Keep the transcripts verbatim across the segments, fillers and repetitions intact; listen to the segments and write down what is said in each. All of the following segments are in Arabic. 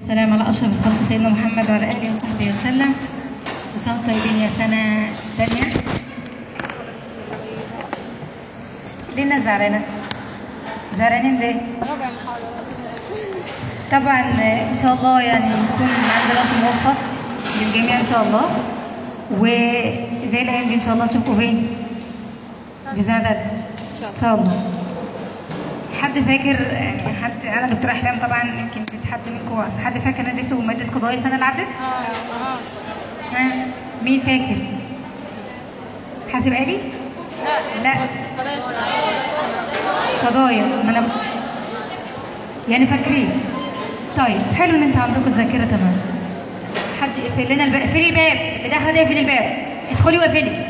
السلام على أشرف الخلق سيدنا محمد وعلى آله وصحبه وسلم. وسلام طيبين يا سنة ثانية. ليه الناس زعلانة؟ زعلانين ليه؟ طبعا إن شاء الله يعني يكون عندنا وقت موفق للجميع إن شاء الله، وزي الأيام دي إن شاء الله نشوفكم فين؟ بزيادة إن شاء الله. حد فاكر يعني حد انا دكتور احلام طبعا يمكن في حد منكم حد فاكر انا اديته ماده قضايا السنه اللي عدت؟ اه اه مين فاكر؟ حاسب آلي؟ لا لا قضايا. ما انا يعني فاكرين. طيب حلو ان انتوا عندكم الذاكره تمام. حد يقفل لنا الباب، اقفلي الباب، اللي داخله ده يقفل الباب، ادخلي واقفلي.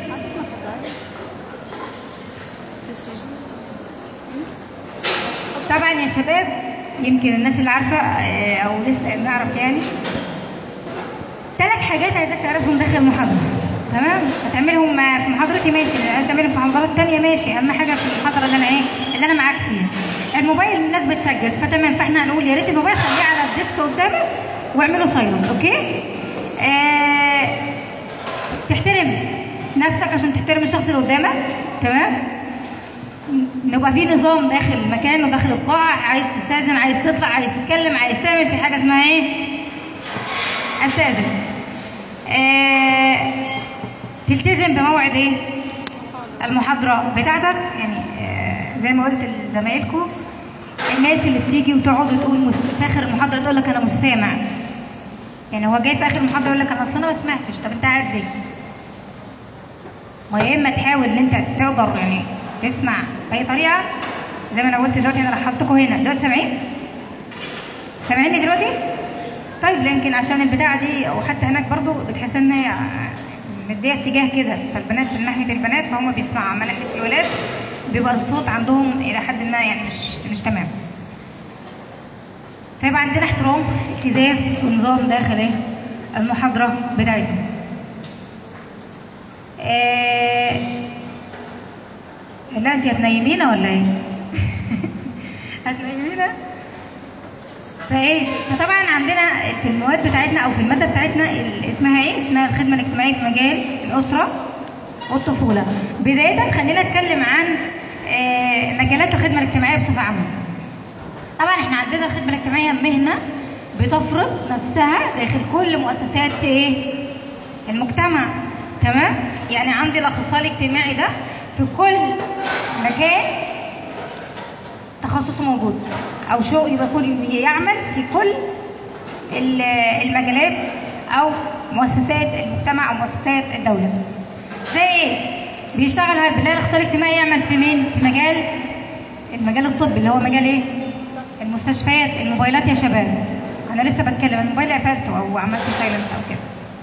طبعا يا شباب يمكن الناس اللي عارفه او لسه نعرف يعني ثلاث حاجات عايزاك تعرفهم داخل المحاضره. تمام؟ هتعملهم في محاضرتي ماشي، عايز تعملهم في محاضرات ثانيه ماشي، اهم حاجه في المحاضره اللي انا ايه اللي انا معاك فيها. الموبايل الناس بتسجل فتمام، فاحنا هنقول يا ريت الموبايل خليه على الديسك قدامك واعمله سايلنت. اوكي؟ آه... تحترم نفسك عشان تحترم الشخص اللي قدامك. تمام؟ نبقى في نظام داخل المكان وداخل القاعة، عايز تستاذن، عايز تطلع، عايز تتكلم، عايز تعمل، في حاجة اسمها ايه؟ استاذن. آه... تلتزم بموعد ايه؟ المحاضرة بتاعتك. يعني آه زي ما قلت لزمايلكم، الناس اللي بتيجي وتقعد وتقول في اخر المحاضرة تقول لك انا مش سامع. يعني هو جاي في اخر المحاضرة يقول لك انا اصل انا ما سمعتش. طب انت قاعد ليه؟ ما يا اما تحاول ان انت تقدر يعني تسمع باي طريقه زي ما انا قلت دلوقتي. انا رحلتكم هنا دلوقتي، سامعين؟ سامعيني دلوقتي؟ طيب يمكن عشان البتاعه دي او حتى هناك برضو بتحس ان هي مديه اتجاه كده، فالبنات من ناحيه البنات فهم بيسمعوا، اما ناحيه الولاد بيبقى الصوت عندهم الى حد ما يعني مش مش تمام. فيبقى عندنا احترام، التزام ونظام داخل ايه؟ المحاضره بتاعتنا. آه لا انت هتنيمينا ولا ايه؟ هتنيمينا؟ فايه؟ فطبعا عندنا في المواد بتاعتنا او في الماده بتاعتنا اسمها ايه؟ اسمها الخدمه الاجتماعيه في مجال الاسره والطفوله. بدايه خلينا نتكلم عن مجالات الخدمه الاجتماعيه بصفه عامه. طبعا احنا عندنا الخدمه الاجتماعيه مهنه بتفرض نفسها داخل كل مؤسسات ايه؟ المجتمع. تمام؟ يعني عندي الاخصائي الاجتماعي ده في كل مكان تخصصه موجود او شغل، يبقى كل يعمل في كل المجالات او مؤسسات المجتمع او مؤسسات الدوله. زي ايه؟ بيشتغل بالله الاخصائي الاجتماعي يعمل في مين؟ في مجال المجال الطبي اللي هو مجال ايه؟ المستشفيات. الموبايلات يا شباب، انا لسه بتكلم، الموبايل قفلته او عملت سايلنت او كده.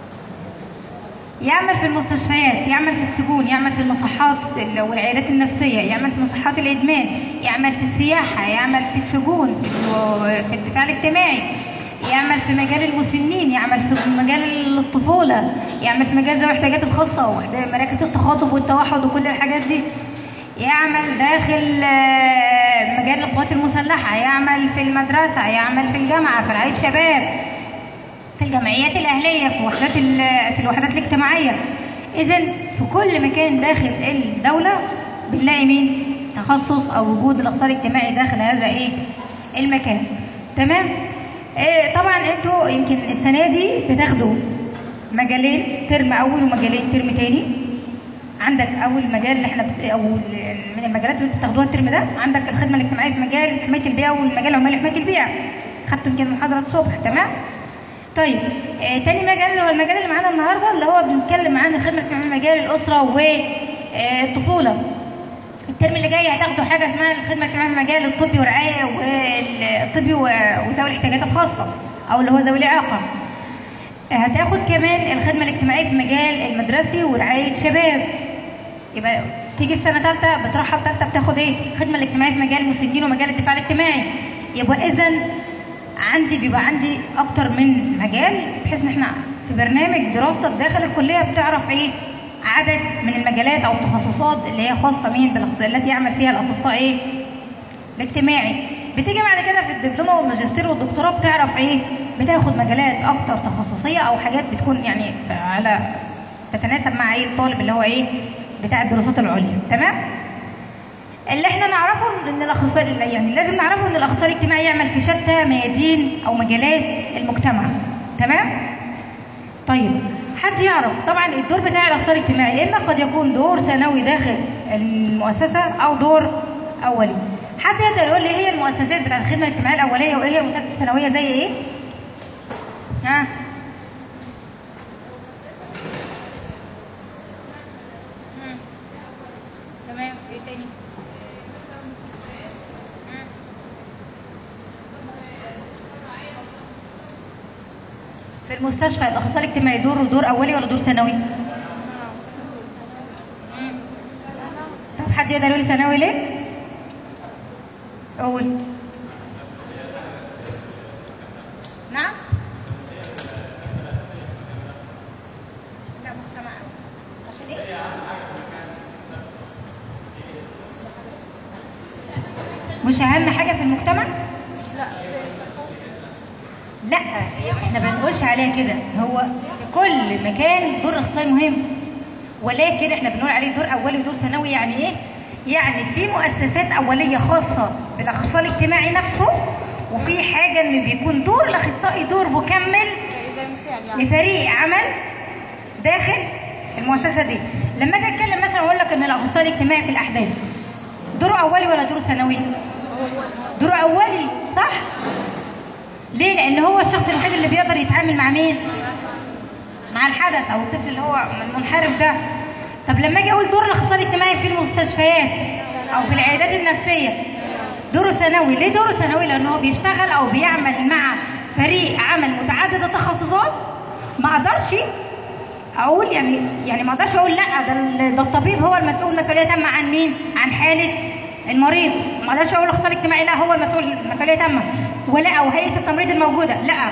يعمل في المستشفيات، يعمل في السجون، يعمل في المصحات والعيادات النفسيه، يعمل في مصحات الادمان، يعمل في السياحه، يعمل في السجون، في الدفاع الاجتماعي، يعمل في مجال المسنين، يعمل في مجال الطفوله، يعمل في مجال ذوي الاحتياجات الخاصه ومراكز التخاطب والتوحد وكل الحاجات دي، يعمل داخل مجال القوات المسلحه، يعمل في المدرسه، يعمل في الجامعه، في رعايه شباب، في الجمعيات الاهليه، في وحدات في الوحدات الاجتماعيه. اذا في كل مكان داخل الدوله بنلاقي مين؟ تخصص او وجود الاخصائي الاجتماعي داخل هذا ايه؟ المكان. تمام؟ إيه طبعا انتوا يمكن السنه دي بتاخدوا مجالين ترم اول ومجالين ترم ثاني. عندك اول مجال اللي احنا بت... او من المجالات اللي بتاخدوها الترم ده عندك الخدمه الاجتماعيه في مجال حمايه البيئه والمجال العمالي حمايه البيئه. خدتوا يمكن محاضره الصبح. تمام؟ طيب آه تاني مجال اللي هو المجال اللي معانا النهارده اللي هو بنتكلم عن الخدمه الاجتماعيه في مجال الاسره والطفوله. الترم اللي جاي هتاخدوا حاجه اسمها الخدمه الاجتماعيه في مجال الطبي والرعايه والطبي وذوي الاحتياجات الخاصه او اللي هو ذوي الاعاقه. آه هتاخد كمان الخدمه الاجتماعيه في مجال المدرسي ورعايه شباب. يبقى تيجي في سنه ثالثه بترحب ثالثه بتاخد ايه؟ الخدمه الاجتماعيه في مجال المسنين ومجال الدفاع الاجتماعي. يبقى اذا عندي بيبقى عندي اكتر من مجال بحيث ان احنا في برنامج دراستك داخل الكليه بتعرف ايه؟ عدد من المجالات او التخصصات اللي هي خاصه مين بالاخصائي التي يعمل فيها الاخصائي ايه؟ الاجتماعي. بتيجي بعد كده في الدبلومه والماجستير والدكتوراه بتعرف ايه؟ بتاخد مجالات اكتر تخصصيه او حاجات بتكون يعني على تتناسب مع ايه الطالب اللي هو ايه بتاع الدراسات العليا. تمام. اللي احنا نعرفه ان الاخصائي يعني لازم نعرفه ان الاخصائي الاجتماعي يعمل في شتى ميادين او مجالات المجتمع. تمام. طيب حد يعرف طبعا الدور بتاع الاخصائي الاجتماعي اما قد يكون دور ثانوي داخل المؤسسه او دور اولي. حد يقدر يقول لي ايه هي المؤسسات بتاعت الخدمه الاجتماعيه الاوليه وايه هي المؤسسات الثانويه زي ايه؟ ها؟ تمام. ايه تاني؟ في المستشفى الاخصائي الاجتماعي دوره دور اولي ولا دور ثانوي؟ طب حد يقدر يقول لي ثانوي ليه؟ قول. نعم؟ لا مش سامعة. عشان ايه؟ مش اهم حاجة في المجتمع؟ لا لا احنا ما بنقولش عليها كده، هو في كل مكان دور اخصائي مهم، ولكن احنا بنقول عليه دور اولي ودور ثانوي. يعني ايه؟ يعني في مؤسسات اوليه خاصه بالاخصائي الاجتماعي نفسه، وفي حاجه ان بيكون دور الاخصائي دور مكمل لفريق عمل داخل المؤسسه دي. لما اجي اتكلم مثلا واقول لك ان الاخصائي الاجتماعي في الاحداث دوره اولي ولا دور ثانوي؟ دوره اولي، صح؟ ليه؟ لان هو الشخص الوحيد اللي بيقدر يتعامل مع مين؟ مع الحدث او الطفل اللي هو المنحرف ده. طب لما اجي اقول دور الاخصائي الاجتماعي في المستشفيات او في العيادات النفسيه دوره ثانوي. ليه دوره ثانوي؟ لانه هو بيشتغل او بيعمل مع فريق عمل متعدد التخصصات. ما اقدرش اقول يعني يعني ما اقدرش اقول لا ده ده الطبيب هو المسؤول مسؤوليه تامه عن مين؟ عن حاله المريض. ما اقدرش اقول الاخصائي الاجتماعي لا هو المسؤول مسؤوليه تامه، ولا او هيئه التمريض الموجوده، لا،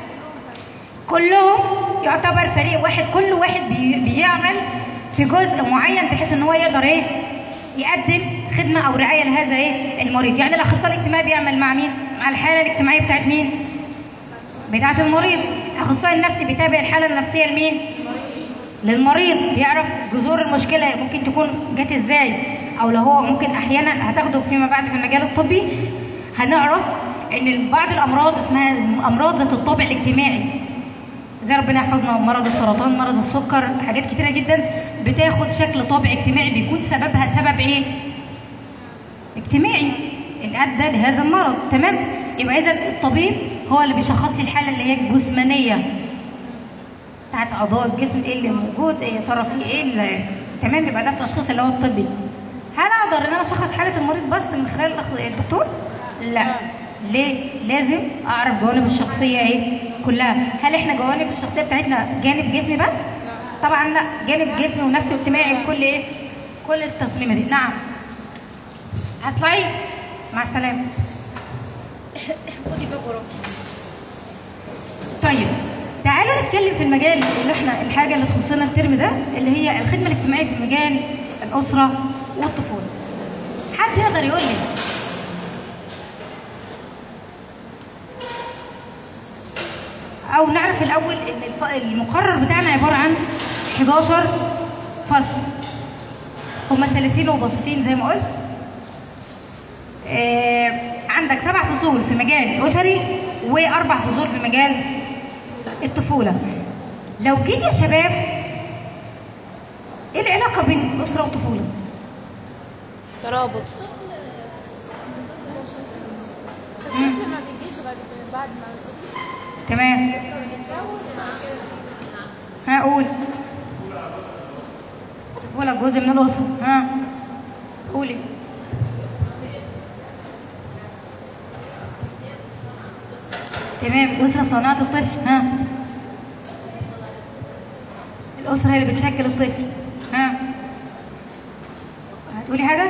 كلهم يعتبر فريق واحد، كل واحد بي بيعمل في جزء معين بحيث ان هو يقدر ايه يقدم خدمه او رعايه لهذا ايه المريض. يعني الاخصائي الاجتماعي بيعمل مع مين؟ مع الحاله الاجتماعيه بتاعت مين؟ بتاعت المريض. الاخصائي النفسي بيتابع الحاله النفسيه لمين؟ للمريض، بيعرف جذور المشكله ممكن تكون جت ازاي، او لو هو ممكن احيانا هتاخده فيما بعد في المجال الطبي هنعرف ان بعض الامراض اسمها امراض ذات الطابع الاجتماعي، زي ربنا يحفظنا مرض السرطان، مرض السكر، حاجات كتيره جدا بتاخد شكل طابع اجتماعي بيكون سببها سبب ايه؟ اجتماعي اللي ادى لهذا المرض. تمام؟ يبقى اذا الطبيب هو اللي بيشخص لي الحاله اللي هي الجسمانيه بتاعت اعضاء الجسم، ايه اللي موجود، ايه يا ترى في ايه اللي... تمام. يبقى ده التشخيص اللي هو الطبي. هل اقدر ان انا اشخص حاله المريض بس من خلال الدكتور؟ لا. ليه؟ لازم اعرف جوانب الشخصيه ايه كلها. هل احنا جوانب الشخصيه بتاعتنا جانب جسمي بس؟ طبعا لا، جانب جسمي ونفسي واجتماعي وكل ايه؟ كل التصميمه دي. نعم. هتطلعي مع السلامه. خدي بكره. طيب تعالوا نتكلم في المجال اللي احنا الحاجه اللي تخصنا الترم ده اللي هي الخدمه الاجتماعيه في مجال الاسره والطفوله. حد يقدر يقول لي او نعرف الاول ان المقرر بتاعنا عباره عن حداشر فصل، هما ثلاثين وبسيطين زي ما قلت. آه عندك سبع فصول في مجال الاسري واربع فصول في مجال الطفوله. لو جيت يا شباب ايه العلاقه بين الاسره والطفوله؟ ترابط. الطفل ما بيجيش غير بعد ما الاسره. تمام. هقول الطفوله جزء من الاسره. ها قولي. تمام. الاسره صناعه الطفل. ها الاسره هي اللي بتشكل الطفل. ها هتقولي حاجه؟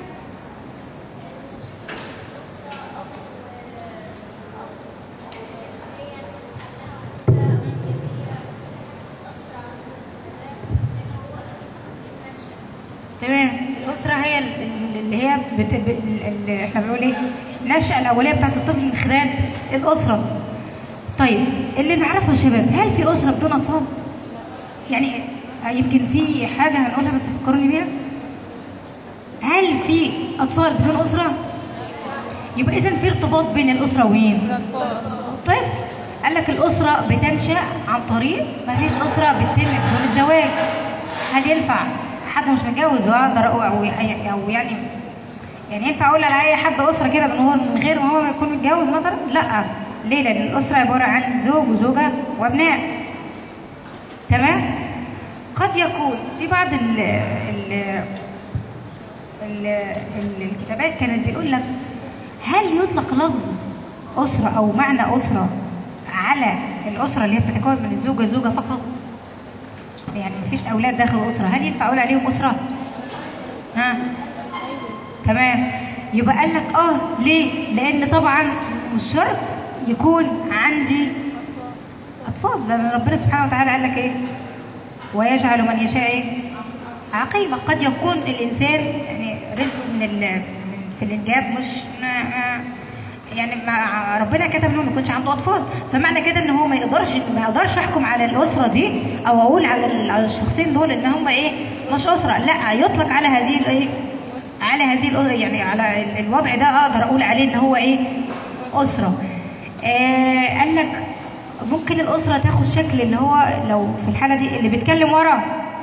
تمام. الاسره هي اللي هي بت... اللي احنا بنقول ايه النشأة الاوليه بتاعت الطفل من خلال الاسره. طيب اللي نعرفه يا شباب، هل في اسره بدون اطفال؟ يعني يمكن في حاجه هنقولها بس فكروني بيها. هل في اطفال بدون اسره؟ يبقى اذا في ارتباط بين الاسره ومين؟ طيب قال لك الاسره بتنشا عن طريق، ما فيش اسره بتتم بدون الزواج. هل ينفع حد مش متجوز واقدر او او يعني يعني ينفع اقول على اي حد اسره كده من غير ما هو يكون متجوز مثلا؟ لا. ليه؟ لان الاسره عباره عن زوج وزوجه وابناء. تمام؟ قد يكون في بعض ال ال ال الكتابات كانت بيقول لك هل يطلق لفظ اسره او معنى اسره على الاسره اللي هي بتتكون من الزوج والزوجه فقط؟ يعني مفيش اولاد داخل الاسره، هل ينفع اقول عليهم اسره؟ ها؟ تمام. يبقى قال لك اه ليه؟ لان طبعا مش شرط يكون عندي اطفال، لان ربنا سبحانه وتعالى قال لك ايه؟ ويجعل من يشاء ايه؟ عقيمه. قد يكون الانسان يعني رزقه من ال في الانجاب مش ما ما يعني ما ربنا كتب انه ما يكونش عنده اطفال، فمعنى كده ان هو ما يقدرش ما يقدرش يحكم على الاسره دي او اقول على على الشخصين دول ان هم ايه؟ مش اسره. لا، يطلق على هذه الايه؟ على هذه الاسره، يعني على الوضع ده اقدر اقول عليه ان هو ايه؟ اسره. آه قال لك ممكن الاسره تاخد شكل اللي هو لو في الحاله دي اللي بيتكلم وراه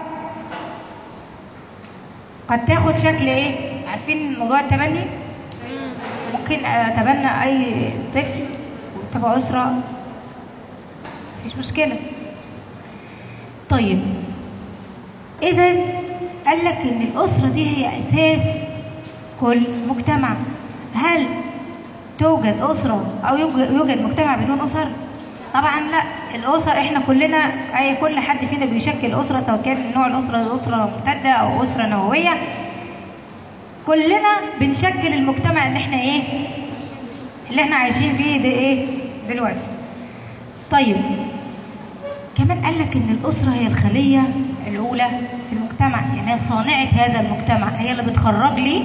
قد تاخد شكل ايه؟ عارفين موضوع التبني؟ ممكن اتبنى اي طفل وتبقى اسره، مفيش مشكله. طيب اذا قال لك ان الاسره دي هي اساس كل مجتمع. هل توجد اسره او يوجد مجتمع بدون اسر؟ طبعا لا. الاسر احنا كلنا اي كل حد فينا بيشكل اسره، سواء كان نوع الاسره اسره ممتده او اسره نوويه، كلنا بنشكل المجتمع اللي احنا ايه؟ اللي احنا عايشين فيه ده ايه؟ دلوقتي. طيب كمان قال لك ان الاسره هي الخليه الاولى في المجتمع، يعني هي صانعه هذا المجتمع، هي اللي بتخرج لي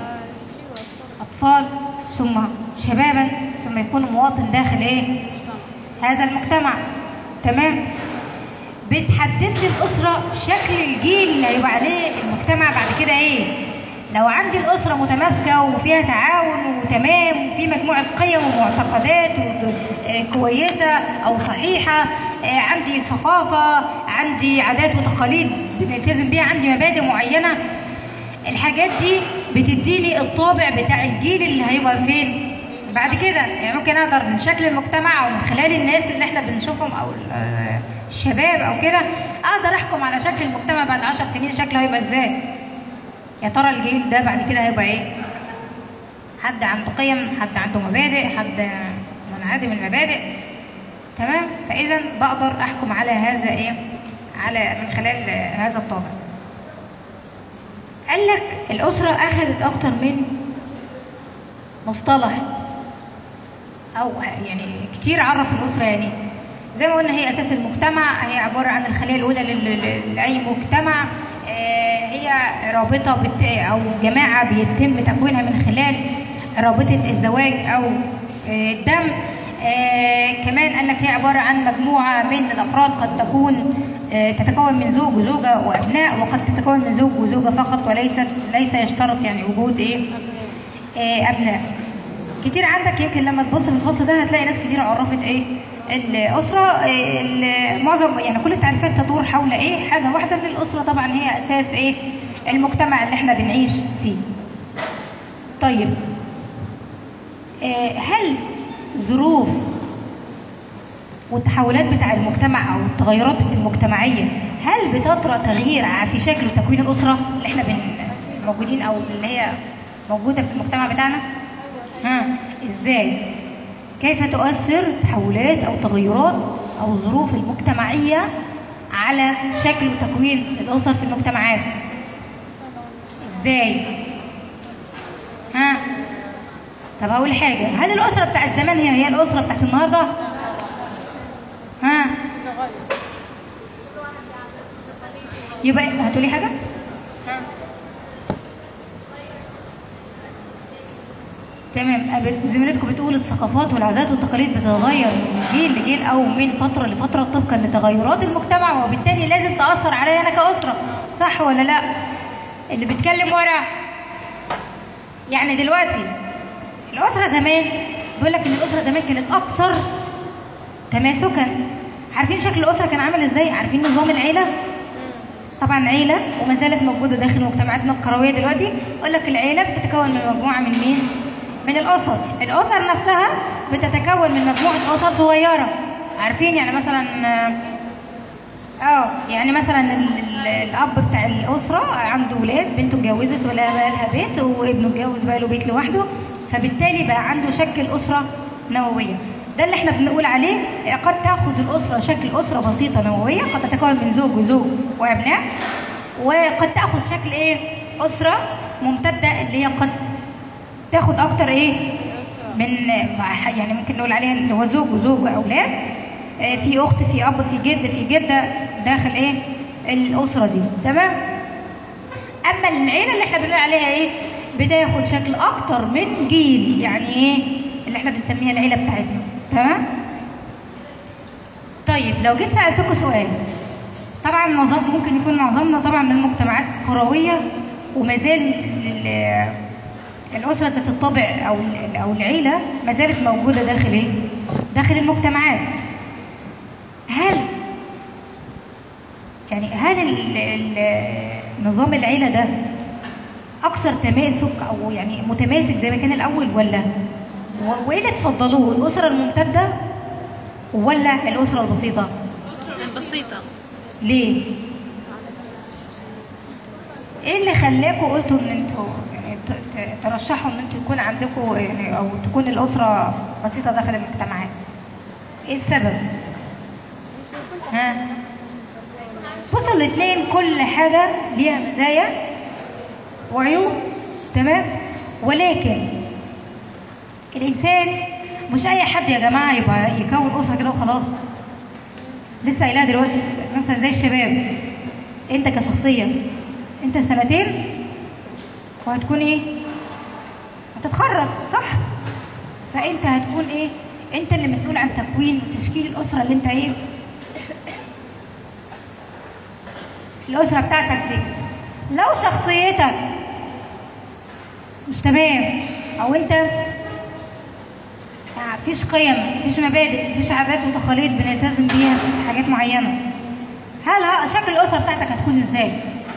اطفال ثم شبابا ثم يكون مواطن داخل ايه؟ هذا المجتمع. تمام؟ بتحدد لي الاسره شكل الجيل اللي هيبقى عليه المجتمع بعد كده ايه؟ لو عندي الأسرة متماسكة وفيها تعاون وتمام وفي مجموعة قيم ومعتقدات كويسة أو صحيحة، عندي ثقافة، عندي عادات وتقاليد بنلتزم بيها، عندي مبادئ معينة، الحاجات دي بتديني الطابع بتاع الجيل اللي هيبقى فين بعد كده. يعني ممكن أقدر من شكل المجتمع أو من خلال الناس اللي احنا بنشوفهم أو الشباب أو كده أقدر أحكم على شكل المجتمع بعد عشر سنين شكله هيبقى إزاي. يا ترى الجيل ده بعد كده هيبقى ايه؟ حد عنده قيم، حد عنده مبادئ، حد منعدم المبادئ. تمام؟ فاذا بقدر احكم على هذا ايه؟ على من خلال هذا الطابع. قال لك الاسره اخذت اكتر من مصطلح او يعني كتير عرف الاسره، يعني زي ما قلنا هي اساس المجتمع، هي عباره عن الخليه الاولى لاي مجتمع، هي رابطه بت... او جماعه بيتم تكوينها من خلال رابطه الزواج او الدم. آه كمان قال لك هي عباره عن مجموعه من الافراد قد تكون آه تتكون من زوج وزوجه وابناء، وقد تتكون من زوج وزوجه فقط، وليست ليس يشترط يعني وجود ايه؟ آه ابناء. كتير عندك يمكن لما تبص في الفصل ده هتلاقي ناس كتير عرفت ايه؟ الأسرة. معظم يعني كل التعريفات تدور حول إيه؟ حاجة واحدة، إن الأسرة طبعًا هي أساس إيه؟ المجتمع اللي إحنا بنعيش فيه. طيب هل ظروف والتحولات بتاع المجتمع أو التغيرات المجتمعية هل بتطرأ تغيير في شكل وتكوين الأسرة اللي إحنا موجودين أو اللي هي موجودة في المجتمع بتاعنا؟ ها إزاي؟ كيف تؤثر تحولات أو تغيرات أو الظروف المجتمعية على شكل وتكوين الأسر في المجتمعات؟ إزاي؟ ها؟ طب هقول حاجة، هل الأسرة بتاعت زمان هي هي الأسرة بتاعت النهاردة؟ ها؟ يبقى هتقولي حاجة؟ ها؟ تمام. زميلتكم بتقول الثقافات والعادات والتقاليد بتتغير من جيل لجيل او من فتره لفتره طبقا لتغيرات المجتمع، وبالتالي لازم تاثر عليا انا كاسره، صح ولا لا؟ اللي بيتكلم ورا. يعني دلوقتي الاسره زمان بيقول لك ان الاسره زمان كانت اكثر تماسكا. عارفين شكل الاسره كان عامل ازاي؟ عارفين نظام العيله؟ طبعا عيله وما زالت موجوده داخل مجتمعاتنا القرويه دلوقتي. يقول لك العيله بتتكون من مجموعه من مين؟ من الاسر. الاسر نفسها بتتكون من مجموعه اسر صغيره. عارفين يعني مثلا اه يعني مثلا ال ال الاب بتاع الاسره عنده ولاد، بنته اتجوزت ولا بقى لها بيت، وابنه اتجوز بقى له بيت لوحده، فبالتالي بقى عنده شكل اسره نوويه. ده اللي احنا بنقول عليه قد تاخذ الاسره شكل اسره بسيطه نوويه، قد تتكون من زوج وزوج وابناء، وقد تاخذ شكل ايه؟ اسره ممتده اللي هي قد تاخد اكتر ايه؟ من يعني ممكن نقول عليها اللي هو زوج وزوج واولاد، في اخت في اب في جد في جده داخل ايه؟ الاسره دي. تمام؟ اما العيله اللي احنا بنقول عليها ايه؟ بتاخد شكل اكتر من جيل، يعني ايه؟ اللي احنا بنسميها العيله بتاعتنا. تمام؟ طيب لو جيت سالتكم سؤال، طبعا معظم ممكن يكون معظمنا طبعا من مجتمعات قرويه وما زال الاسره ذات الطابع او او العيله ما زالت موجوده داخل ايه؟ داخل المجتمعات. هل يعني هل ال ال نظام العيله ده اكثر تماسك او يعني متماسك زي ما كان الاول، ولا وايه اللي تفضلوه؟ الاسره الممتده ولا الاسره البسيطه؟ الاسره البسيطه. ليه؟ ايه اللي خلاكم قلتوا ان انتوا يعني ترشحوا ان انتوا يكون عندكم يعني او تكون الاسره بسيطه داخل المجتمعات؟ ايه السبب؟ ها؟ بصوا الاثنين كل حاجه ليها مزايا وعيوب. تمام؟ ولكن الانسان مش اي حد يا جماعه يبقى يكون اسره كده وخلاص. لسه قايلها دلوقتي مثلا زي الشباب، انت كشخصيه انت سنتين وهتكون ايه؟ هتتخرج، صح؟ فانت هتكون ايه؟ انت اللي مسؤول عن تكوين وتشكيل الاسره اللي انت ايه؟ الاسره بتاعتك دي. لو شخصيتك مش تمام او انت مفيش قيم، مفيش مبادئ، مفيش عادات وتقاليد بنلتزم بيها في حاجات معينه، هل شكل الاسره بتاعتك هتكون ازاي؟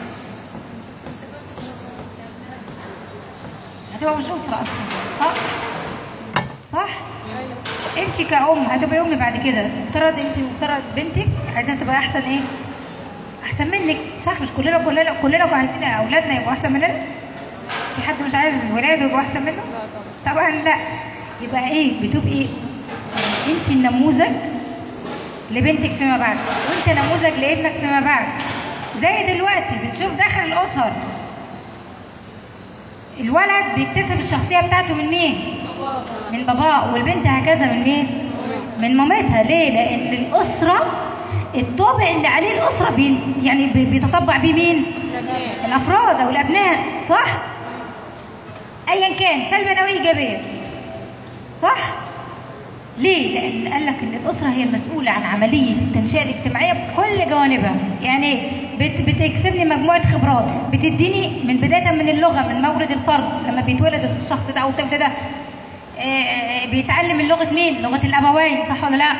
هتبقى مش اسره اصلا، صح؟ صح؟ انت كأم هتبقى ام بعد كده. افترض انت مفترض بنتك عايزاها تبقى احسن ايه؟ احسن منك، صح؟ مش كلنا كلنا كلنا عايزين اولادنا يبقوا احسن مننا؟ في حد مش عايز ولاده يبقوا احسن منه؟ طبعا لا. يبقى ايه؟ بتبقي ايه؟ انت النموذج لبنتك فيما بعد، وانت نموذج لابنك فيما بعد. زي دلوقتي بنشوف داخل الاسر الولد بيكتسب الشخصيه بتاعته من مين؟ من باباه، والبنت هكذا من مين؟ من مامتها. ليه؟ لان الاسره الطابع اللي عليه الاسره بي يعني بيتطبع بيه مين؟ الافراد او الابناء، صح؟ ايا كان سلبا او ايجابيا، صح؟ ليه؟ لان قال لك ان الاسره هي المسؤوله عن عمليه التنشئه الاجتماعيه بكل جوانبها. يعني بت بتكسبني مجموعه خبرات، بتديني من بدايه من اللغه، من مورد الفرد لما بيتولد الشخص ده او الطفل ده بيتعلم اللغه مين؟ لغه الابوين، صح ولا لا؟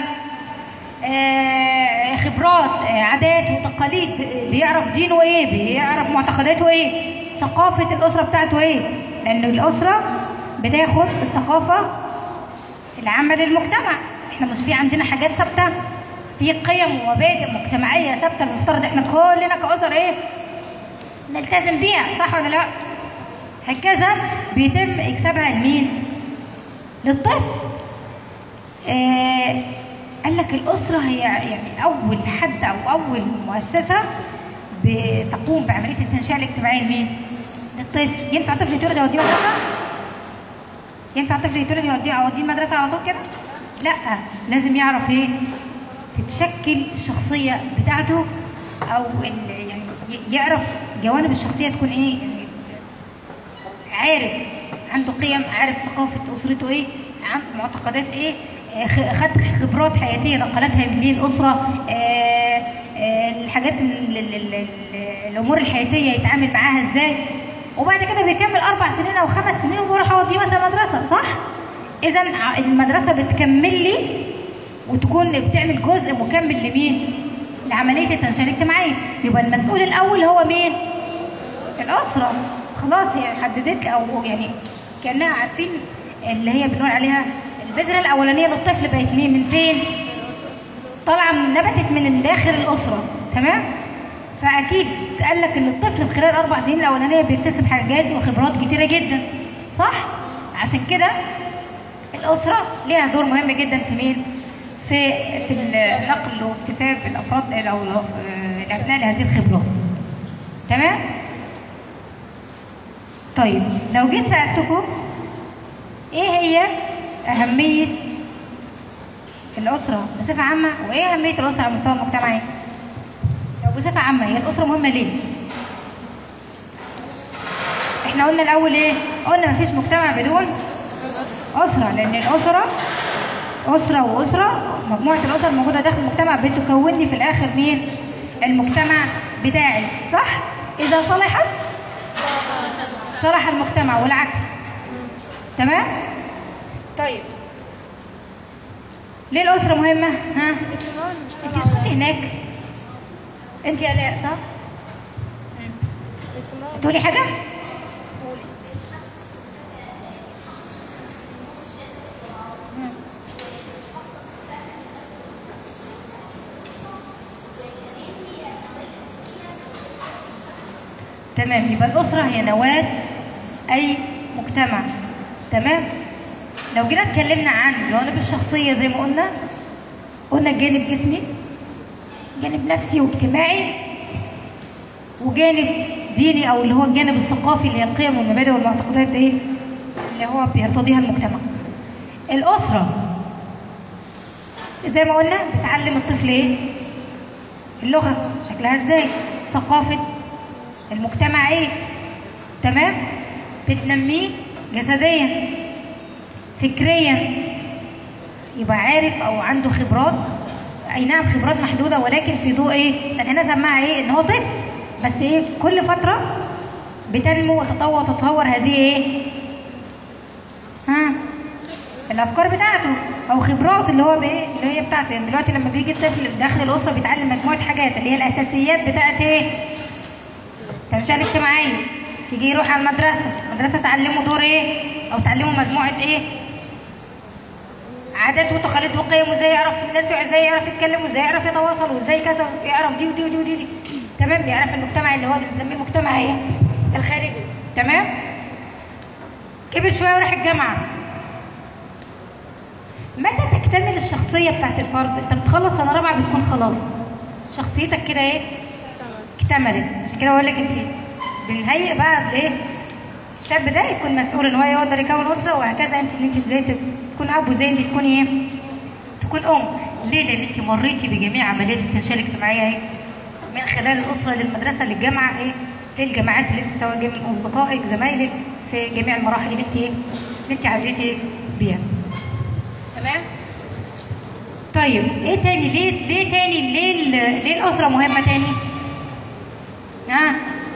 آه خبرات، آه عادات وتقاليد، بيعرف دينه ايه، بيعرف معتقداته ايه، ثقافه الاسره بتاعته ايه. لان الاسره بتاخد الثقافه العامه للمجتمع. احنا مش في عندنا حاجات ثابته، في قيم ومبادئ مجتمعيه ثابته المفترض احنا كلنا كاسر ايه؟ نلتزم بيها، صح ولا لا؟ هكذا بيتم اكسابها لمين؟ للطفل. آه قال لك الاسره هي يعني اول حد او اول مؤسسه بتقوم بعمليه التنشئه الاجتماعيه لمين؟ للطفل. ينفع طفل يتولد يوديه مدرسه؟ ينفع طفل يتولد يوديه اوديه المدرسه على طول كده؟ لا، لازم يعرف ايه؟ تتشكل الشخصيه بتاعته، او يعني يعرف جوانب الشخصيه تكون ايه؟ عارف عنده قيم، عارف ثقافه اسرته ايه، عنده معتقدات ايه، خد خبرات حياتيه نقلتها للاسره، آه آه الحاجات ال ال ال الامور الحياتيه يتعامل معاها ازاي. وبعد كده بيكمل اربع سنين او خمس سنين وبيروح يوديه مثلا مدرسه، صح؟ اذا المدرسه بتكمل لي وتكون بتعمل جزء مكمل لمين؟ لعمليه التنشئه الاجتماعيه. يبقى المسؤول الاول هو مين؟ الاسره. خلاص هي حددت او يعني كانها عارفين اللي هي بنقول عليها البذره الاولانيه للطفل بقت مين؟ من فين؟ طالعه نبتت من داخل الاسره، تمام؟ فاكيد قال لك ان الطفل في خلال الاربع سنين الاولانيه بيكتسب حاجات وخبرات كتيره جدا، صح؟ عشان كده الاسره ليها دور مهم جدا في مين؟ في في النقل واكتساب الافراد او الابناء لهذه الخبرات. تمام؟ طيب لو جيت سالتكم ايه هي اهميه الاسره بصفه عامه وايه اهميه الاسره على المستوى المجتمعي؟ لو بصفه عامه هي الاسره مهمه ليه؟ احنا قلنا الاول ايه؟ قلنا مفيش مجتمع بدون اسره، لان الاسره اسره واسره مجموعه الاسر الموجوده داخل المجتمع بتكون لي في الاخر مين؟ المجتمع بتاعي، صح؟ اذا صلحت صلح المجتمع والعكس. تمام؟ طيب ليه الاسره مهمه؟ ها؟ انت كنت هناك انت يا الاء، صح؟ تقولي حاجه؟ تمام. يبقى الاسره هي نواه اي مجتمع. تمام؟ لو جينا اتكلمنا عن جوانب الشخصيه زي ما قلنا، قلنا جانب جسمي، جانب نفسي واجتماعي، وجانب ديني او اللي هو الجانب الثقافي اللي هي القيم والمبادئ والمعتقدات ايه اللي هو بيرتضيها المجتمع. الاسره زي ما قلنا بتعلم الطفل ايه؟ اللغه شكلها ازاي، ثقافه المجتمع ايه، تمام؟ بتنميه جسديا، فكريا، يبقى عارف او عنده خبرات، اي نعم خبرات محدوده ولكن في ضوء ايه؟ لان انا سماها ايه؟ ان هو طفل، بس ايه؟ كل فتره بتنمو وتتطور وتتطور هذه ايه؟ ها؟ الافكار بتاعته او خبرات اللي هو بايه؟ اللي هي بتاعته. يعني دلوقتي لما بيجي الطفل داخل الاسره بيتعلم مجموعه حاجات اللي هي الاساسيات بتاعت ايه؟ التنشئه الاجتماعيه. يجي يروح على المدرسه، المدرسه تعلمه دور ايه؟ او تعلمه مجموعه ايه؟ عادات وتقاليد وقيم، وازاي يعرف الناس وازاي يعرف يتكلم وازاي يعرف يتواصل وازاي كذا، يعرف دي ودي ودي ودي, دي. تمام؟ بيعرف المجتمع اللي هو بنسميه المجتمع ايه؟ الخارجي. تمام؟ كبر شويه وراح الجامعه. متى تكتمل الشخصيه بتاعت الفرد؟ انت بتخلص سنه رابعه بتكون خلاص شخصيتك كده ايه؟ اكتملت. عشان كده بقول لك انت بنهيئ بقى لايه؟ الشاب ده يكون مسؤول ان هو يقدر يكون اسره، وهكذا انت ان انت ازاي تكون اب وازاي انت تكوني ايه؟ تكون ام. ليه؟ لان انت مريتي بجميع عمليات التنشئه الاجتماعيه ايه؟ من خلال الاسره للمدرسه للجامعه ايه؟ للجامعات اللي انت سواء من اصدقائك زمايلك في جميع المراحل اللي انت ايه؟ اللي انت عديتي بيها. تمام؟ طيب ايه تاني؟ ليه ليه تاني؟ ليه ليه الاسره مهمه تاني؟ ها؟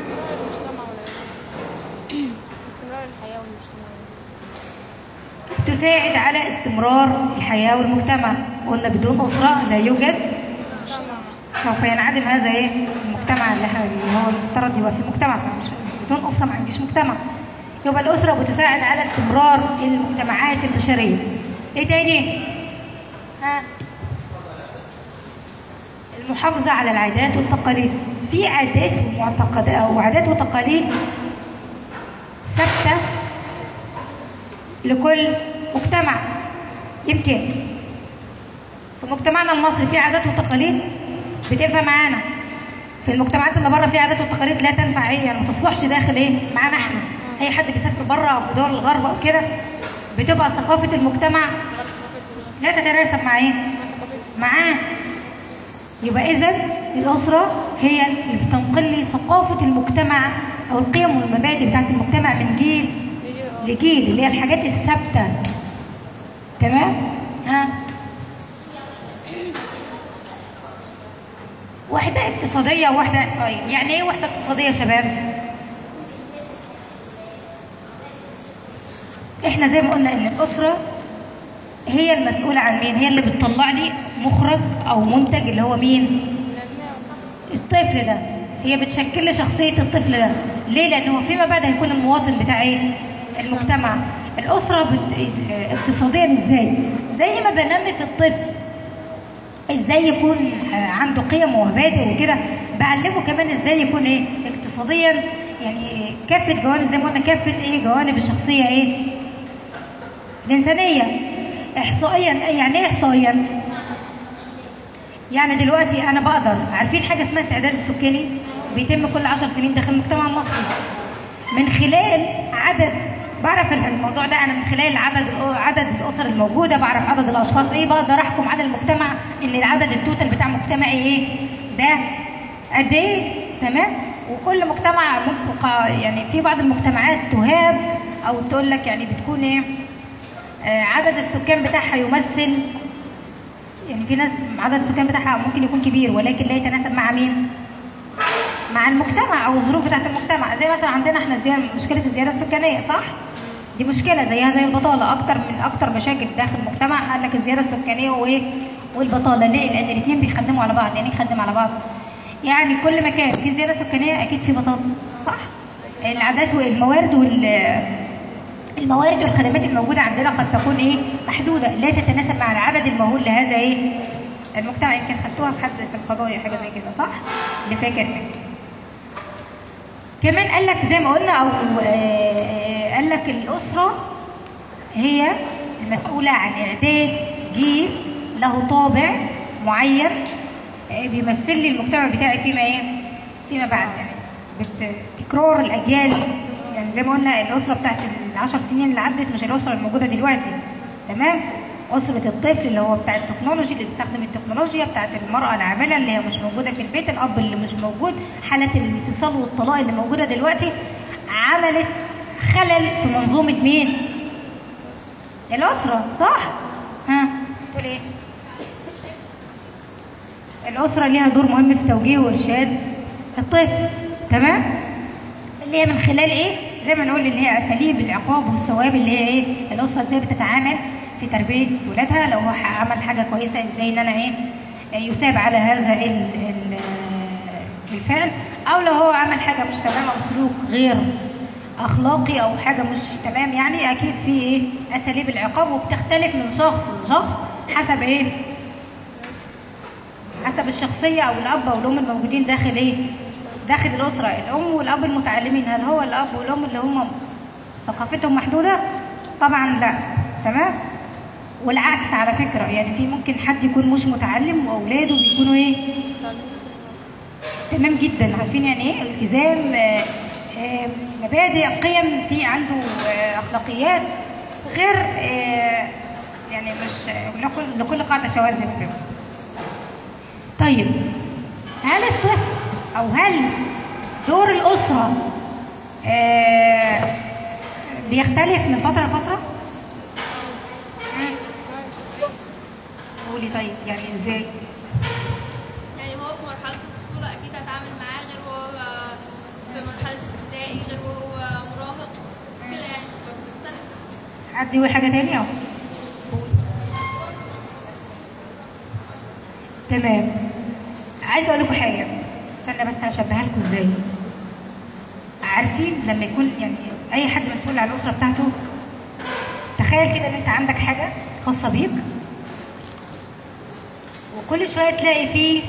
تساعد على استمرار الحياة والمجتمع. قلنا بدون أسرة لا يوجد، سوف ينعدم هذا ايه؟ المجتمع اللي هو المفترض يبقى فيه مجتمع. بدون أسرة ما عنديش مجتمع. يبقى الأسرة بتساعد على استمرار المجتمعات البشرية. ايه تاني؟ ها؟ المحافظة على العادات والتقاليد. في عادات ومعتقدات أو عادات وتقاليد ثابتة لكل مجتمع. يمكن في مجتمعنا المصري في عادات وتقاليد بتنفع معانا، في المجتمعات اللي بره في عادات وتقاليد لا تنفع ايه؟ يعني ما تصلحش داخل ايه؟ معانا احنا. اي حد بيسافر بره او في دول الغرب او كده بتبقى ثقافه المجتمع لا تتناسب مع ايه؟ معاه. يبقى اذا الاسره هي اللي بتنقل لي ثقافه المجتمع او القيم والمبادئ بتاعت المجتمع من جيل لجيل، اللي هي الحاجات الثابته. تمام؟ ها، وحده اقتصاديه ووحده احصائيه. يعني ايه وحده اقتصاديه يا شباب؟ احنا زي ما قلنا ان الاسره هي المسؤوله عن مين؟ هي اللي بتطلع لي مخرج او منتج اللي هو مين؟ الطفل ده. هي بتشكل لي شخصيه الطفل ده. ليه؟ لان هو فيما بعد هيكون المواطن بتاع ايه؟ المجتمع. الاسره بت... اقتصاديا ازاي؟ زي ما بنمي في الطفل ازاي يكون عنده قيم ومبادئ وكده، بعلمه كمان ازاي يكون ايه؟ اقتصاديا. يعني كافه جوانب، زي ما قلنا كافه ايه؟ جوانب الشخصيه ايه؟ الانسانيه. احصائيا، يعني ايه احصائيا؟ يعني دلوقتي انا بقدر، عارفين حاجه اسمها التعداد السكاني؟ بيتم كل عشر سنين داخل المجتمع المصري. من خلال عدد، بعرف الموضوع ده انا من خلال عدد عدد الاسر الموجوده، بعرف عدد الاشخاص ايه، بقدر احكم على المجتمع ان العدد التوتال بتاع مجتمعي ايه؟ ده قد ايه؟ تمام؟ وكل مجتمع ممكن يعني في بعض المجتمعات تهاب او تقول لك يعني بتكون ايه؟ آه عدد السكان بتاعها يمثل، يعني في ناس عدد السكان بتاعها ممكن يكون كبير ولكن لا يتناسب مع مين؟ مع المجتمع او الظروف بتاعت المجتمع. زي مثلا عندنا احنا الزيادة، مشكله الزياده السكانيه، صح؟ دي مشكله زيها زي البطاله، اكتر من اكتر مشاكل داخل المجتمع قال لك الزياده السكانيه وايه؟ والبطاله. ليه؟ لان الاثنين بيخدموا على بعض. يعني ايه يخدم على بعض؟ يعني كل مكان في زياده سكانيه اكيد في بطاله، صح؟ العادات والموارد وال الموارد والخدمات الموجوده عندنا قد تكون ايه؟ محدوده، لا تتناسب مع العدد المهول لهذا ايه؟ المجتمع. يمكن خدتوها في حد في القضايا حاجه زي كده، صح؟ اللي فاكر منه. كمان قال لك زي ما قلنا، او قال لك الاسره هي المسؤوله عن اعداد جيل له طابع معين بيمثل لي المجتمع بتاعي فيما ايه؟ فيما بعد. يعني تكرار الاجيال. يعني زي ما قلنا الاسره بتاعت العشر سنين اللي عدت مش الاسره الموجوده دلوقتي. تمام؟ أسرة الطفل اللي هو بتاع التكنولوجي، اللي بيستخدم التكنولوجيا، بتاعت المرأة العاملة اللي هي مش موجودة في البيت، الأب اللي مش موجود، حالة الانفصال والطلاق اللي موجودة دلوقتي عملت خلل في منظومة مين؟ الأسرة، صح؟ ها؟ تقول إيه؟ الأسرة ليها دور مهم في توجيه وإرشاد الطفل، تمام؟ اللي هي من خلال إيه؟ زي ما نقول اللي هي أساليب العقاب والثواب، اللي هي إيه؟ الأسرة إزاي بتتعامل في تربيه ولادها. لو هو عمل حاجه كويسه ازاي ان انا ايه؟ يثاب على هذا الفعل، او لو هو عمل حاجه مش تمام او سلوك غير اخلاقي او حاجه مش تمام، يعني اكيد في ايه؟ اساليب العقاب، وبتختلف من شخص لشخص حسب ايه؟ حسب الشخصيه او الاب او الام الموجودين داخل ايه؟ داخل الاسره. الام والاب المتعلمين، هل هو الاب والام اللي هم ثقافتهم محدوده؟ طبعا لا. تمام؟ والعكس على فكره، يعني في ممكن حد يكون مش متعلم واولاده بيكونوا ايه؟ تمام جدا. عارفين يعني ايه؟ التزام، آآ آآ مبادئ، قيم، في عنده اخلاقيات غير، يعني مش لكل لكل قاعده شواذ. طيب هل الطفل او هل دور الاسره بيختلف من فتره لفتره؟ قولي طيب، يعني ازاي؟ يعني هو في مرحلة الطفولة أكيد هتعامل معاه غير وهو في مرحلة ابتدائي، غير وهو مراهق كده، يعني فبتختلف. حد يقول حاجة تانية أهو؟ تمام. عايزة أقول لكم حاجة، استنى بس هشبهها لكم ازاي. عارفين لما يكون يعني أي حد مسؤول عن الأسرة بتاعته، تخيل كده إن أنت عندك حاجة خاصة بيك، وكل شويه تلاقي فيه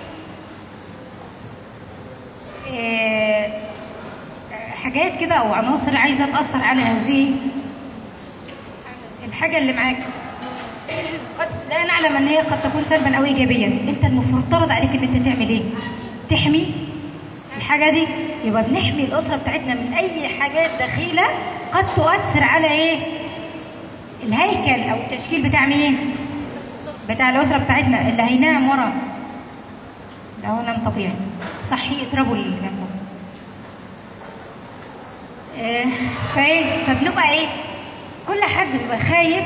إيه حاجات كده او عناصر عايزه تاثر على هذه الحاجه اللي معاك. قد لا نعلم ان هي قد تكون سلبا او ايجابيا. انت المفترض عليك ان انت تعمل ايه؟ تحمي الحاجه دي. يبقى بنحمي الاسره بتاعتنا من اي حاجات دخيله قد تؤثر على ايه؟ الهيكل او التشكيل بتاع مين؟ بتاع الاسره بتاعتنا. اللي هينام ورا ده هو نام طبيعي، صحي اضربوا اللي جنبه. آه، فايه فبنبقى ايه، كل حد بيبقى خايف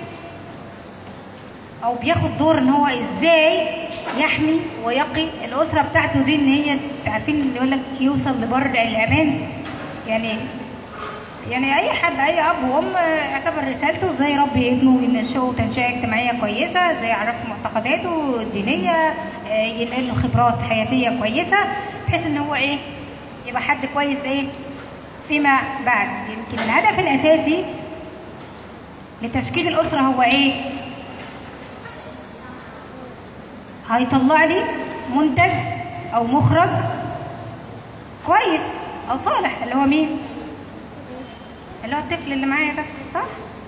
او بياخد دور ان هو ازاي يحمي ويقي الاسره بتاعته دي، ان هي عارفين اللي يقول لك يوصل لبر الامان. يعني يعني اي حد، اي اب وام اعتبر رسالته ازاي يربي ابنه ينشئه تنشئه اجتماعيه كويسه، ازاي يعرفه معتقداته الدينيه، ينقل له خبرات حياتيه كويسه، بحيث ان هو ايه يبقى حد كويس ايه فيما بعد. يمكن الهدف الاساسي لتشكيل الاسره هو ايه؟ هيطلع لي منتج او مخرج كويس او صالح، اللي هو مين؟ اللي هو الطفل اللي معايا ده، صح؟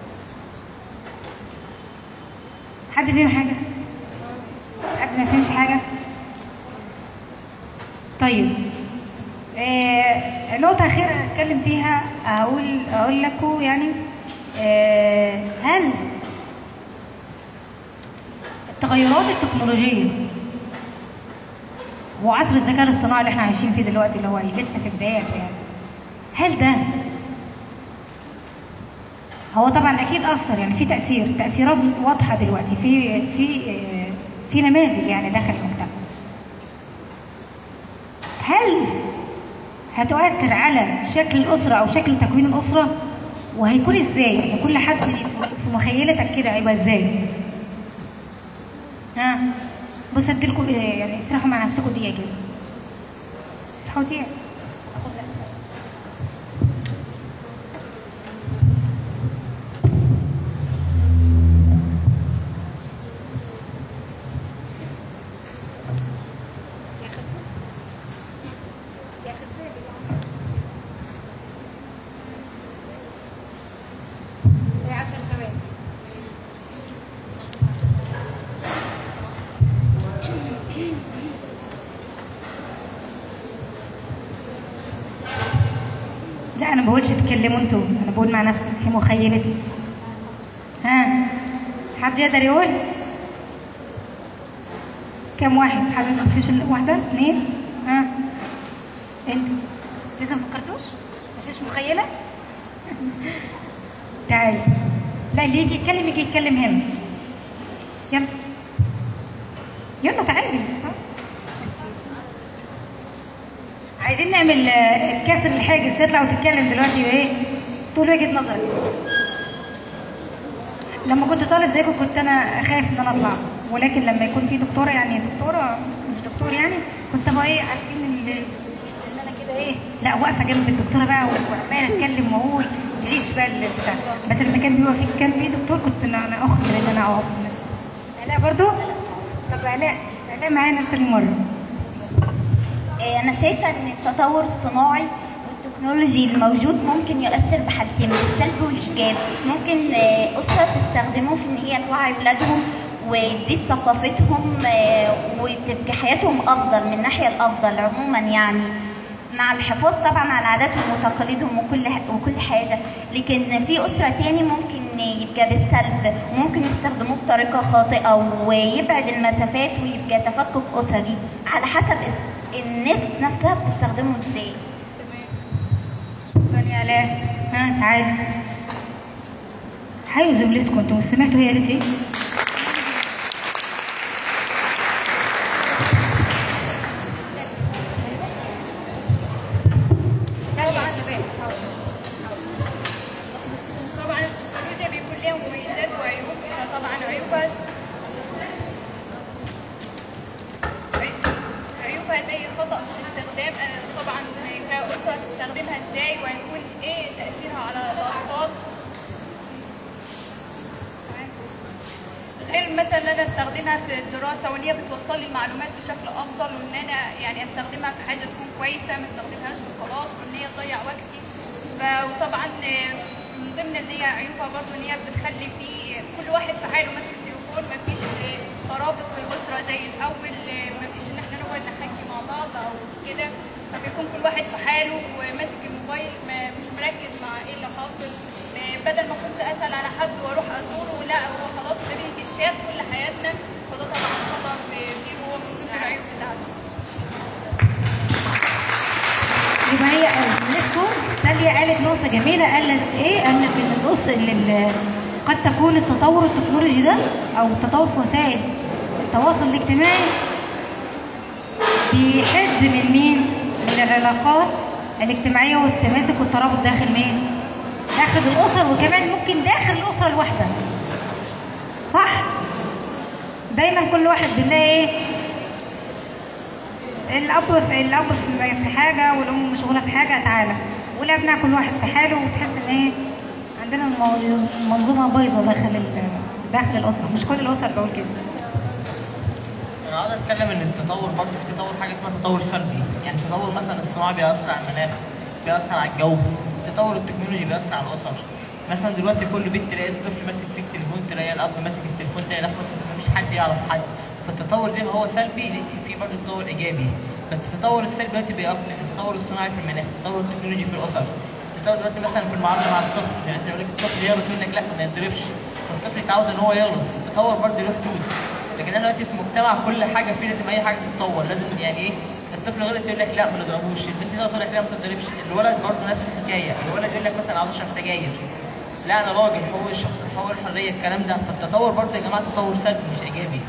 حد فيهم حاجه؟ حد ما فهمش حاجه؟ طيب آه، نقطة أخيرة هنتكلم فيها، أقول أقول لكم يعني آه، هل التغيرات التكنولوجية وعصر الذكاء الاصطناعي اللي احنا عايشين فيه دلوقتي، اللي هو لسه في بداياته يعني، هل ده هو طبعا أكيد أثر، يعني في تأثير تأثيرات واضحة دلوقتي في في آه، في نماذج يعني داخل المجتمع، هل هتؤثر على شكل الأسرة أو شكل تكوين الأسرة؟ وهيكون إزاي؟ يعني كل حد في مخيلتك كده هيبقى إزاي؟ ها؟ بص أديلكم يعني اسرحوا مع نفسكم دقيقة كده. اسرحوا دقيقة. لا انا ما بقولش تتكلموا انتوا، انا بقول مع نفسي في مخيلتي. ها حد يقدر يقول كم واحد؟ حد ما فيش واحده اثنين؟ ها انتوا لسه ما فكرتوش؟ ما فيش مخيله؟ تعالي، لا اللي يجي يتكلم يجي يتكلم هنا. يلا يلا تعالي. عايزين نعمل كسر الحاجز، تطلع وتتكلم دلوقتي وايه طول وجهه نظرك. لما كنت طالب زيكم كنت انا خايف ان انا اطلع، ولكن لما يكون في دكتوره، يعني دكتوره مش دكتور يعني، كنت بقى ايه عارفين ان انا كده ايه لا واقفه جنب الدكتوره بقى وعماله اتكلم واقول تعيش بقى البتاع. بس لما كان بيبقى في كان في دكتور كنت انا انا اخجل ان انا اقف. علاء برضو؟ طب علاء علاء معانا تاني مره. أنا شايفة إن التطور الصناعي والتكنولوجي الموجود ممكن يؤثر بحالتين، بالسلب والإيجاب. ممكن أسرة تستخدمه في إن هي توعي ولادهم وتزيد ثقافتهم وتبقى حياتهم أفضل من الناحية الأفضل عموما، يعني مع الحفاظ طبعا على عاداتهم وتقاليدهم وكل وكل حاجة. لكن في أسرة تاني ممكن يبقى بالسلب، ممكن يستخدموه بطريقة خاطئة ويبعد المسافات ويبقى تفكك أسري، على حسب الناس نفسها بتستخدمه ازاي. تمام. يا علاء ها تعالي. حيوا زميلتكم، انتوا سمعتوا هي قالت ايه؟ طبعا شباب طبعا التكنولوجيا بيكون ليها مميزات وعيوب. طبعا عيوبها عيوبها زي الخطأ في الاستخدام. انا طبعا كأسرة تستخدمها ازاي وهيكون ايه تأثيرها على الأطفال، غير مثلا ان انا استخدمها في الدراسة وان هي بتوصل لي المعلومات بشكل افضل، وان انا يعني استخدمها في حاجة تكون كويسة ما استخدمهاش وخلاص وان هي تضيع وقتي. وطبعا من ضمن ان هي عيوبها برضه ان هي بتخلي في كل واحد في حاله ماسك التليفون، مفيش ترابط في الاسره زي الاول، مفيش ان احنا نقعد نحكي مع بعض او كده، فبيكون كل واحد في حاله وماسك الموبايل مش مركز مع ايه اللي حاصل. بدل ما كنت اسال على حد واروح ازوره، لا هو خلاص ده بيجي الشات كل حياتنا، فده طبعا خطر فيه وهو من ضمن العيوب بتاعته. يبقى هي قالت لكم داليا قالت نقطة جميلة، قالت ايه؟ قالت ان الأس ان ال- قد تكون التطور التكنولوجي ده او التطور في وسائل التواصل الاجتماعي بيحد من مين؟ من العلاقات الاجتماعية والتماسك والترابط داخل مين؟ داخل الأسر، وكمان ممكن داخل الأسرة الواحدة. صح؟ دايما كل واحد بنلاقي ايه؟ الأب في الأب في حاجة والأم مشغولة في حاجة، تعالى والأبناء كل واحد في حاله، وتحس إن إيه؟ عندنا المو- المنظومة بايظة داخل ال- داخل الأسرة. مش كل الأسر بقول كده. انا عاوز اتكلم ان التطور برضه في تطور حاجه اسمها تطور سلبي، يعني تطور مثلا الصناعي بيأثر على المناخ، بيأثر على الجو، التطور التكنولوجي بيأثر على الاسر. مثلا دلوقتي كل بيت تلاقي الطفل ماسك فيه التليفون، تلاقي الاب ماسك التليفون، تلاقي نفسه مفيش حد يعرف حد. فالتطور زي ما هو سلبي لكن في برضه تطور ايجابي. بس التطور السلبي دلوقتي بيأثر التطور الصناعي في المناخ، التطور التكنولوجي في الاسر. التطور دلوقتي مثلا في المعامله مع الطفل، يعني انت يقول لك الطفل يغلط منك لا ما يضربش، فالطفل يتعود ان هو يغلط. التطور برضه له حدود. لكن انا دلوقتي في مجتمع كل حاجه فيه لازم اي حاجه تتطور، لازم يعني ايه؟ الطفل غلط يقول لك لا ما نضربوش، البنت تغلط تقول لك لا ما تضربش، الولد برضه نفس الحكايه، الولد يقول لك مثلا عاوز اشرب سجاير، لا انا راجل، حقوق الشخص، حقوق الحريه، الكلام ده. فالتطور برضه يا جماعه تطور سلبي مش ايجابي.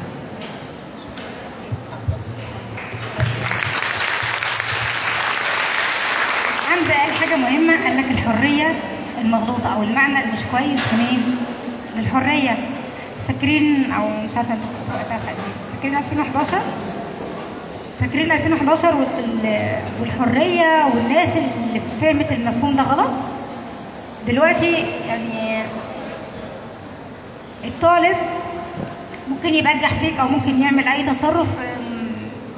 حمزة قال حاجة مهمة، قال لك الحرية المغلوطة أو المعنى المش كويس منين؟ للحرية. فاكرين أو مش عارفة انتوا كنتوا وقتها فاكرين ألفين وحداشر؟ فاكرين ألفين وحداشر وال- والحرية والناس اللي فهمت المفهوم ده غلط؟ دلوقتي يعني الطالب ممكن يبجح فيك أو ممكن يعمل أي تصرف أم،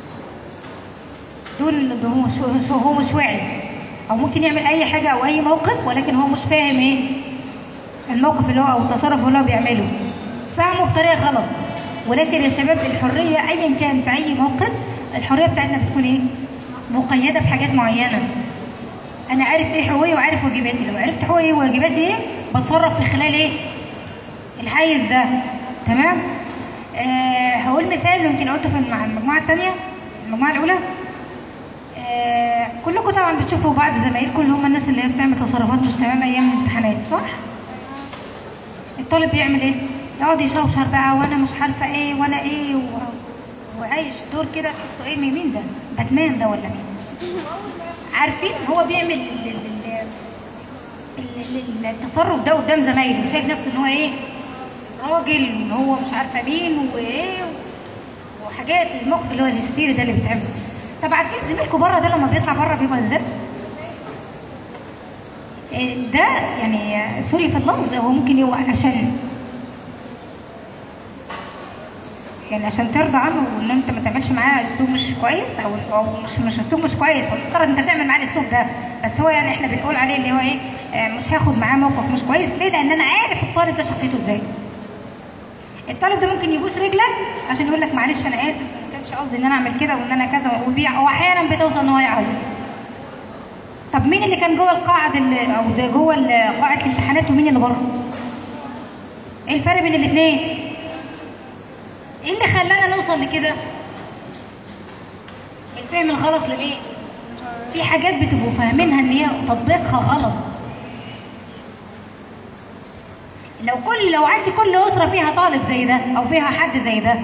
دون هو مش هو مش واعي، او ممكن يعمل اي حاجه او اي موقف ولكن هو مش فاهم ايه الموقف اللي هو او التصرف اللي هو بيعمله، فاهمه بطريقه غلط. ولكن يا شباب الحريه ايا كان في اي موقف، الحريه بتاعتنا بتكون ايه؟ مقيده بحاجات معينه. انا عارف ايه حقوقي وعارف واجباتي، لو عرفت حقوقي وواجباتي ايه بتصرف في خلال ايه؟ الحيز ده. تمام؟ آه هقول مثال يمكن قلته في مع المجموعه الثانيه، المجموعه الاولى. آه كلكم طبعا بتشوفوا بعض زمايلكم اللي هم الناس اللي هي بتعمل تصرفات مش تمام ايام الامتحانات، صح؟ الطالب بيعمل ايه؟ يقعد يشوشر بقى وانا مش عارفه ايه وانا ايه و... وعايش دور كده تحسوا ايه مين ده؟ باتمان ده ولا مين؟ عارفين هو بيعمل ال... ال... ال... ال... التصرف ده قدام زمايله، شايف نفسه ان هو ايه؟ راجل، ان هو مش عارفه مين وايه وحاجات، الموقف اللي هو الهستيري ده اللي بيتعمل. طب عارفين زميلكم بره ده لما بيطلع بره بيبقى ازاي؟ ده يعني سوري في اللفظ، هو ممكن يبقى عشان يعني عشان ترضى عنه وان انت ما تعملش معاه اسلوب مش كويس او او مش مش اسلوب مش كويس، المفترض انت تعمل معاه الاسلوب ده، بس هو يعني احنا بنقول عليه اللي هو ايه؟ آه مش هاخد معاه موقف مش كويس. ليه؟ لان انا عارف الطالب ده شخصيته ازاي. الطالب ده ممكن يبوس رجلك عشان يقول لك معلش انا اسف ما كانش قصدي ان انا اعمل كده وان انا كذا، وبيع واحيانا بتوصل ان هو يعيط. طب مين اللي كان جوه القاعه اللي او ده جوه قاعه الامتحانات ومين اللي بره؟ ايه الفرق بين الاثنين؟ ايه اللي خلانا نوصل لكده؟ الفهم الغلط لمين؟ في حاجات بتبقوا فاهمينها ان هي تطبيقها غلط. لو كل لو عندي كل اسره فيها طالب زي ده او فيها حد زي ده،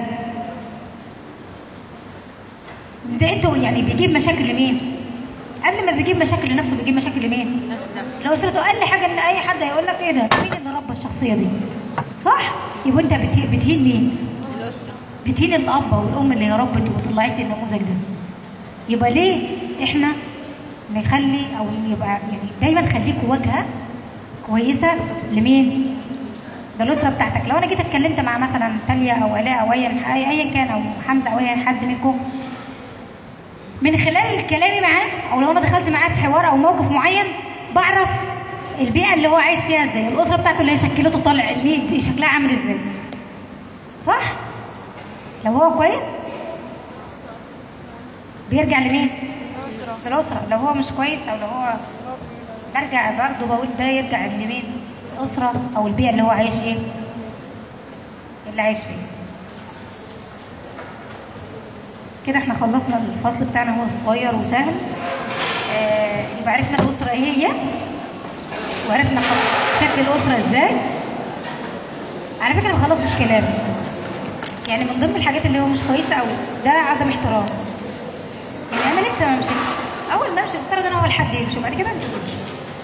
ده انتوا يعني بيجيب مشاكل لمين؟ قبل ما بيجيب مشاكل لنفسه بيجيب مشاكل لمين؟ لو اسرته اقل حاجه ان اي حد هيقول لك ايه ده؟ مين اللي ربى الشخصيه دي؟ صح؟ يبقى انت بتهين مين؟ الأسرة. بتهين الاب والام اللي ربت وطلعت لي النموذج ده. يبقى ليه احنا نخلي او يبقى يعني دايما خليكوا واجهه كويسه لمين؟ ده الاسره بتاعتك. لو انا جيت اتكلمت مع مثلا تاليا او الاء او ايا ايا كان او حمزه او اي حد منكم، من خلال كلامي معاه او لو انا دخلت معاه في حوار او موقف معين بعرف البيئه اللي هو عايش فيها ازاي، الاسره بتاعته اللي هي شكلته طالع دي شكلها عامل ازاي. صح؟ لو هو كويس بيرجع لمين؟ الاسره. لو هو مش كويس او لو هو برجع برضه بقول ده يرجع لمين؟ الاسره او البيئه اللي هو عايش ايه؟ اللي عايش فيه. كده احنا خلصنا الفصل بتاعنا، هو صغير وسهل. آه يبقى عرفنا الاسره ايه هي وعرفنا شكل الاسره ازاي. على فكره ما خلصتش كلامي، يعني من ضمن الحاجات اللي هو مش كويسه قوي ده عدم احترام. يعني انا لسه ما مشيتش، اول ما امشي افترض انا اول حد يمشي وبعد كده انت تمشي.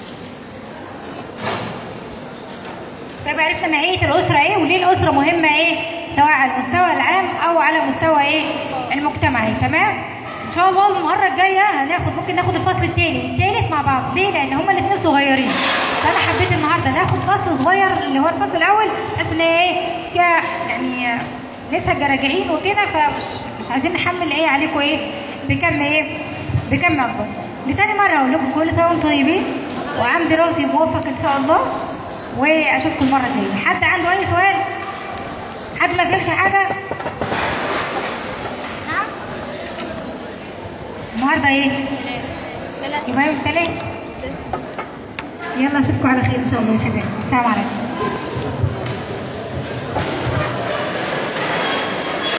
طيب عرفنا ماهيه الاسره ايه وليه الاسره مهمه ايه، سواء على المستوى العام او على مستوى ايه المجتمعي. تمام. ان شاء الله المره الجايه هناخد ممكن ناخد الفصل الثاني والثالث مع بعض. ليه؟ لان هما الاثنين صغيرين، فانا حبيت النهارده ناخد فصل صغير اللي هو الفصل الاول، بحيث ان ايه يعني لسه راجعين وكده، فمش مش عايزين نحمل ايه عليكم ايه بكم ايه بكم اكبر. لتاني مره اقول لكم كل سنه وانتم طيبين وعام دراسي موفق ان شاء الله، واشوفكم المره الجايه. حد عنده اي سؤال؟ حد ما فهمش حاجه؟ نعم. النهارده ايه؟ يبقى يوم الثلاث. يلا اشوفكم على خير ان شاء الله يا شباب. السلام عليكم.